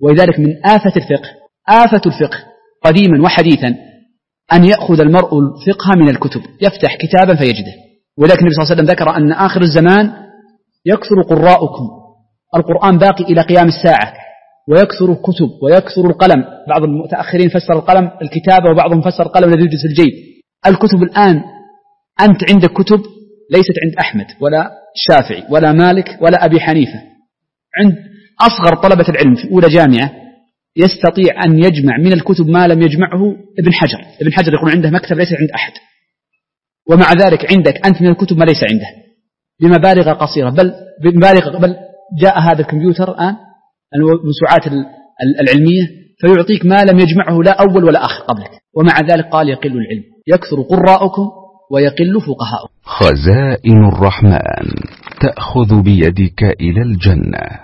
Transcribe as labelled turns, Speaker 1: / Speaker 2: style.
Speaker 1: ولذلك من آفة الفقه قديما وحديثا أن يأخذ المرء الفقه من الكتب، يفتح كتابا فيجده. ولكن النبي صلى الله عليه وسلم ذكر أن آخر الزمان يكثر قراءكم، القرآن باقي إلى قيام الساعة، ويكثر الكتب ويكثر القلم. بعض المتأخرين فسر القلم الكتابة، وبعضهم فسر القلم الذي يوجد في الجيب. الكتب الآن أنت عندك كتب ليست عند أحمد ولا الشافعي ولا مالك ولا أبي حنيفة، عند أصغر طلبة العلم في أولى جامعة يستطيع أن يجمع من الكتب ما لم يجمعه ابن حجر. ابن حجر يقول عنده مكتب ليس عند أحد، ومع ذلك عندك أنت من الكتب ما ليس عنده بمبالغ قصيرة، بل جاء هذا الكمبيوتر الآن الموسوعات العلمية فيعطيك ما لم يجمعه لا أول ولا آخر قبلك، ومع ذلك قال يقل العلم، يكثر قراءكم ويقل فقهاؤكم.
Speaker 2: خزائن الرحمن تأخذ بيدك إلى الجنة.